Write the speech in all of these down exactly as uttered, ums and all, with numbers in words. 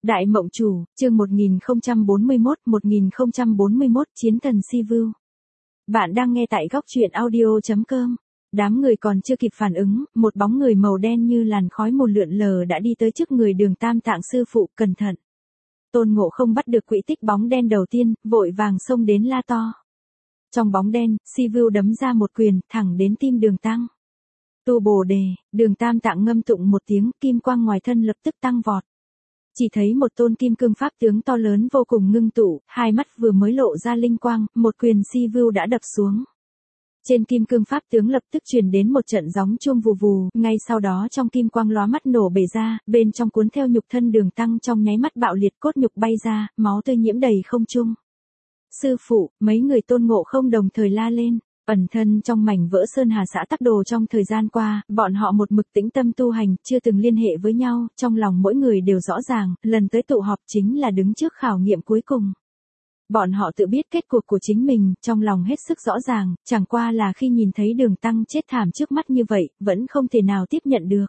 Đại Mộng Chủ, chương một nghìn không trăm bốn mươi mốt, một nghìn không trăm bốn mươi mốt Chiến thần Sivu. Bạn đang nghe tại góc truyện audio chấm com. Đám người còn chưa kịp phản ứng, một bóng người màu đen như làn khói mù lượn lờ đã đi tới trước người Đường Tam Tạng sư phụ, cẩn thận. Tôn Ngộ Không bắt được quỹ tích bóng đen đầu tiên, vội vàng xông đến la to. Trong bóng đen, Sivu đấm ra một quyền, thẳng đến tim Đường Tăng. Tu Bồ Đề, Đường Tam Tạng ngâm tụng một tiếng, kim quang ngoài thân lập tức tăng vọt. Chỉ thấy một tôn kim cương pháp tướng to lớn vô cùng ngưng tụ, hai mắt vừa mới lộ ra linh quang, một quyền Sivu đã đập xuống. Trên kim cương pháp tướng lập tức truyền đến một trận gióng chuông vù vù, ngay sau đó trong kim quang lóa mắt nổ bể ra, bên trong cuốn theo nhục thân Đường Tăng trong nháy mắt bạo liệt, cốt nhục bay ra, máu tươi nhiễm đầy không trung. Sư phụ, mấy người Tôn Ngộ Không đồng thời la lên. Ẩn thân trong mảnh vỡ Sơn Hà xã Tắc Đồ trong thời gian qua, bọn họ một mực tĩnh tâm tu hành, chưa từng liên hệ với nhau, trong lòng mỗi người đều rõ ràng, lần tới tụ họp chính là đứng trước khảo nghiệm cuối cùng. Bọn họ tự biết kết cuộc của chính mình, trong lòng hết sức rõ ràng, chẳng qua là khi nhìn thấy Đường Tăng chết thảm trước mắt như vậy, vẫn không thể nào tiếp nhận được.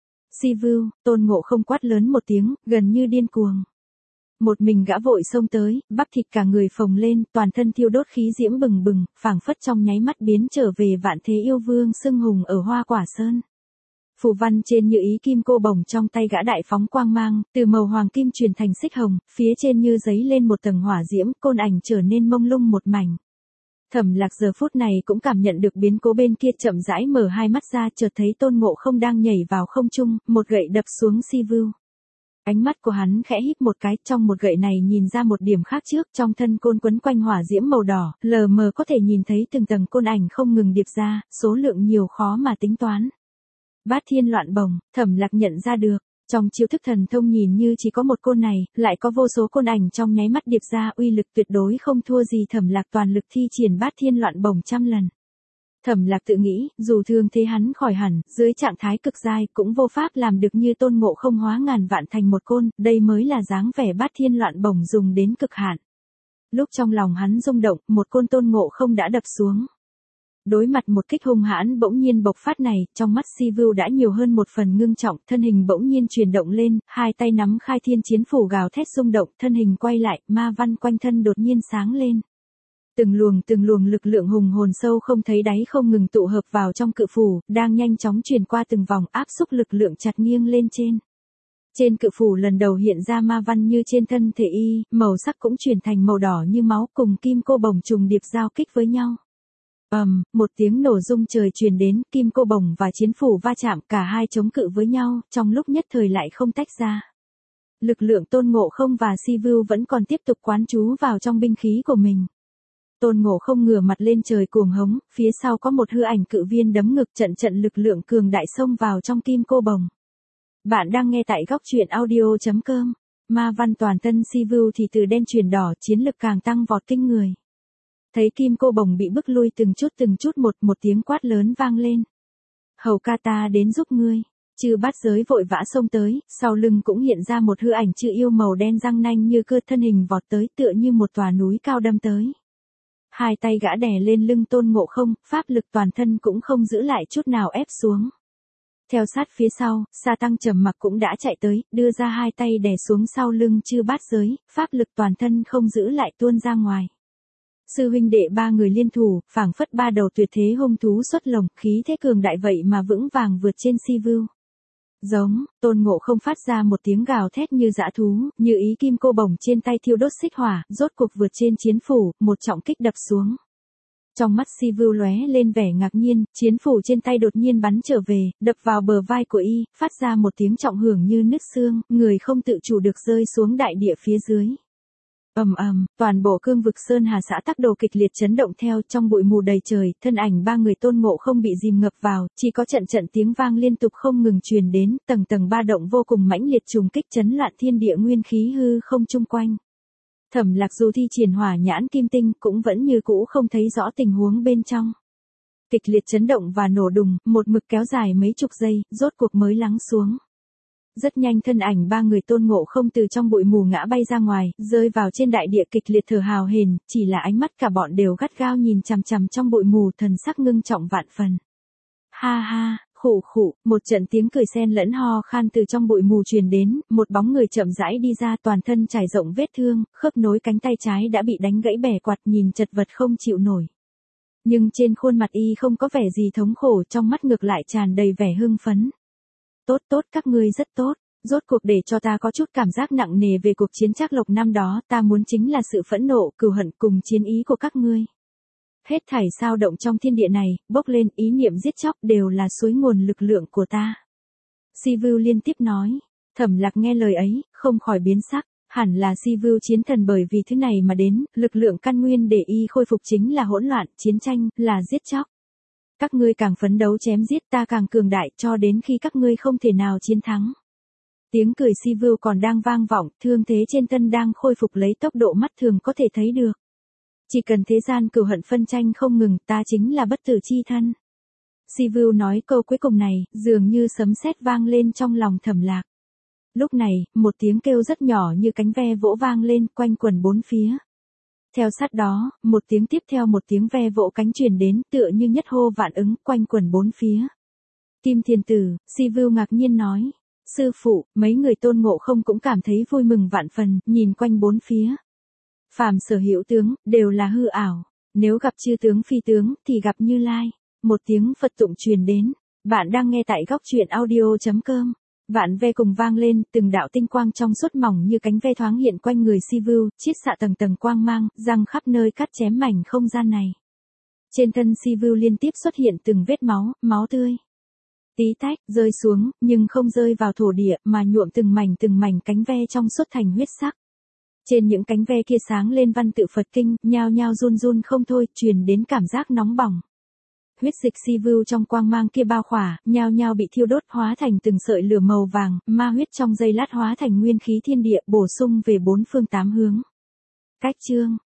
Sivu, Tôn Ngộ Không quát lớn một tiếng, gần như điên cuồng. Một mình gã vội xông tới, bắp thịt cả người phồng lên, toàn thân thiêu đốt khí diễm bừng bừng, phảng phất trong nháy mắt biến trở về vạn thế yêu vương xưng hùng ở Hoa Quả Sơn. Phù văn trên như ý kim cô bổng trong tay gã đại phóng quang mang, từ màu hoàng kim chuyển thành xích hồng, phía trên như giấy lên một tầng hỏa diễm, côn ảnh trở nên mông lung một mảnh. Thẩm Lạc giờ phút này cũng cảm nhận được biến cố bên kia, chậm rãi mở hai mắt ra, chợt thấy Tôn Ngộ Không đang nhảy vào không trung, một gậy đập xuống Sivu. Ánh mắt của hắn khẽ híp một cái, trong một gậy này nhìn ra một điểm khác trước, trong thân côn quấn quanh hỏa diễm màu đỏ, lờ mờ có thể nhìn thấy từng tầng côn ảnh không ngừng điệp ra, số lượng nhiều khó mà tính toán. Bát thiên loạn bổng, Thẩm Lạc nhận ra được, trong chiêu thức thần thông nhìn như chỉ có một côn này, lại có vô số côn ảnh trong nháy mắt điệp ra, uy lực tuyệt đối không thua gì Thẩm Lạc toàn lực thi triển bát thiên loạn bổng trăm lần. Thẩm Lạc tự nghĩ, dù thương thế hắn khỏi hẳn, dưới trạng thái cực giai cũng vô pháp làm được như Tôn Ngộ Không hóa ngàn vạn thành một côn, đây mới là dáng vẻ bát thiên loạn bổng dùng đến cực hạn. Lúc trong lòng hắn rung động, một côn Tôn Ngộ Không đã đập xuống. Đối mặt một kích hung hãn bỗng nhiên bộc phát này, trong mắt Sivu đã nhiều hơn một phần ngưng trọng, thân hình bỗng nhiên chuyển động lên, hai tay nắm khai thiên chiến phủ gào thét rung động, thân hình quay lại, ma văn quanh thân đột nhiên sáng lên. Từng luồng từng luồng lực lượng hùng hồn sâu không thấy đáy không ngừng tụ hợp vào trong cự phủ, đang nhanh chóng truyền qua từng vòng, áp xúc lực lượng chặt nghiêng lên trên. Trên cự phủ lần đầu hiện ra ma văn như trên thân thể y, màu sắc cũng chuyển thành màu đỏ như máu, cùng kim cô bổng trùng điệp giao kích với nhau. Ầm, um, một tiếng nổ rung trời truyền đến, kim cô bổng và chiến phủ va chạm, cả hai chống cự với nhau, trong lúc nhất thời lại không tách ra. Lực lượng Tôn Ngộ Không và Sivu vẫn còn tiếp tục quán trú vào trong binh khí của mình. Tôn Ngộ Không ngửa mặt lên trời cuồng hống, phía sau có một hư ảnh cự viên đấm ngực, trận trận lực lượng cường đại xông vào trong kim cô bồng. Bạn đang nghe tại góc truyện audio chấm com. Ma văn toàn thân Sivu thì từ đen chuyển đỏ, chiến lực càng tăng vọt kinh người. Thấy kim cô bồng bị bức lui từng chút từng chút một, một tiếng quát lớn vang lên. Hầu ca ta đến giúp ngươi. Chư bát giới vội vã xông tới, sau lưng cũng hiện ra một hư ảnh chư yêu màu đen răng nanh như cưa, thân hình vọt tới tựa như một tòa núi cao đâm tới. Hai tay gã đè lên lưng Tôn Ngộ Không, pháp lực toàn thân cũng không giữ lại chút nào ép xuống. Theo sát phía sau, Sa Tăng trầm mặc cũng đã chạy tới, đưa ra hai tay đè xuống sau lưng chư bát giới, pháp lực toàn thân không giữ lại tuôn ra ngoài. Sư huynh đệ ba người liên thủ, phảng phất ba đầu tuyệt thế hung thú xuất lồng, khí thế cường đại vậy mà vững vàng vượt trên Sivu. Giống, Tôn Ngộ Không phát ra một tiếng gào thét như dã thú, như ý kim cô bổng trên tay thiêu đốt xích hỏa, rốt cuộc vượt trên chiến phủ, một trọng kích đập xuống. Trong mắt Sivu lóe lên vẻ ngạc nhiên, chiến phủ trên tay đột nhiên bắn trở về, đập vào bờ vai của y, phát ra một tiếng trọng hưởng như nứt xương, người không tự chủ được rơi xuống đại địa phía dưới. Ầm ầm, toàn bộ cương vực Sơn Hà xã Tắc Đồ kịch liệt chấn động theo, trong bụi mù đầy trời, thân ảnh ba người Tôn Ngộ Không bị dìm ngập vào, chỉ có trận trận tiếng vang liên tục không ngừng truyền đến, tầng tầng ba động vô cùng mãnh liệt trùng kích chấn loạn thiên địa nguyên khí hư không chung quanh. Thẩm Lạc dù thi triển hỏa nhãn kim tinh cũng vẫn như cũ không thấy rõ tình huống bên trong. Kịch liệt chấn động và nổ đùng, một mực kéo dài mấy chục giây, rốt cuộc mới lắng xuống. Rất nhanh thân ảnh ba người Tôn Ngộ Không từ trong bụi mù ngã bay ra ngoài, rơi vào trên đại địa kịch liệt thở hào hển, chỉ là ánh mắt cả bọn đều gắt gao nhìn chằm chằm trong bụi mù, thần sắc ngưng trọng vạn phần. Ha ha, Khụ khụ, một trận tiếng cười xen lẫn ho khan từ trong bụi mù truyền đến, một bóng người chậm rãi đi ra, toàn thân trải rộng vết thương, khớp nối cánh tay trái đã bị đánh gãy bẻ quạt, nhìn chật vật không chịu nổi. Nhưng trên khuôn mặt y không có vẻ gì thống khổ, trong mắt ngược lại tràn đầy vẻ hưng phấn. Tốt tốt, các ngươi rất tốt. Rốt cuộc để cho ta có chút cảm giác nặng nề về cuộc chiến Trác Lộc năm đó, ta muốn chính là sự phẫn nộ, cừu hận cùng chiến ý của các ngươi. Hết thảy sao động trong thiên địa này, bốc lên ý niệm giết chóc đều là suối nguồn lực lượng của ta. Sivu liên tiếp nói. Thẩm Lạc nghe lời ấy, không khỏi biến sắc. Hẳn là Sivu chiến thần bởi vì thứ này mà đến, lực lượng căn nguyên để y khôi phục chính là hỗn loạn, chiến tranh, là giết chóc. Các ngươi càng phấn đấu chém giết, ta càng cường đại, cho đến khi các ngươi không thể nào chiến thắng. Tiếng cười Sivu còn đang vang vọng, thương thế trên thân đang khôi phục lấy tốc độ mắt thường có thể thấy được. Chỉ cần thế gian cừu hận phân tranh không ngừng, ta chính là bất tử chi thân. Sivu nói câu cuối cùng này, dường như sấm sét vang lên trong lòng Thẩm Lạc. Lúc này, một tiếng kêu rất nhỏ như cánh ve vỗ vang lên, quanh quẩn bốn phía. Theo sát đó, một tiếng tiếp theo một tiếng ve vỗ cánh truyền đến, tựa như nhất hô vạn ứng, quanh quẩn bốn phía. Kim Thiền Tử, Sivu ngạc nhiên nói. Sư phụ, mấy người Tôn Ngộ Không cũng cảm thấy vui mừng vạn phần, nhìn quanh bốn phía. Phàm sở hữu tướng, đều là hư ảo. Nếu gặp chư tướng phi tướng, thì gặp Như Lai. Một tiếng Phật tụng truyền đến. Bạn đang nghe tại góc truyện audio chấm com. Vạn ve cùng vang lên, từng đạo tinh quang trong suốt mỏng như cánh ve thoáng hiện quanh người Sivu, chiết xạ tầng tầng quang mang, răng khắp nơi cắt chém mảnh không gian này. Trên thân Sivu liên tiếp xuất hiện từng vết máu, máu tươi. Tí tách, rơi xuống, nhưng không rơi vào thổ địa, mà nhuộm từng mảnh từng mảnh cánh ve trong suốt thành huyết sắc. Trên những cánh ve kia sáng lên văn tự Phật kinh, nhao nhao run run không thôi, truyền đến cảm giác nóng bỏng. Huyết dịch Sivu trong quang mang kia bao khỏa, nhao nhao bị thiêu đốt hóa thành từng sợi lửa màu vàng, ma huyết trong giây lát hóa thành nguyên khí thiên địa, bổ sung về bốn phương tám hướng. Cách chương,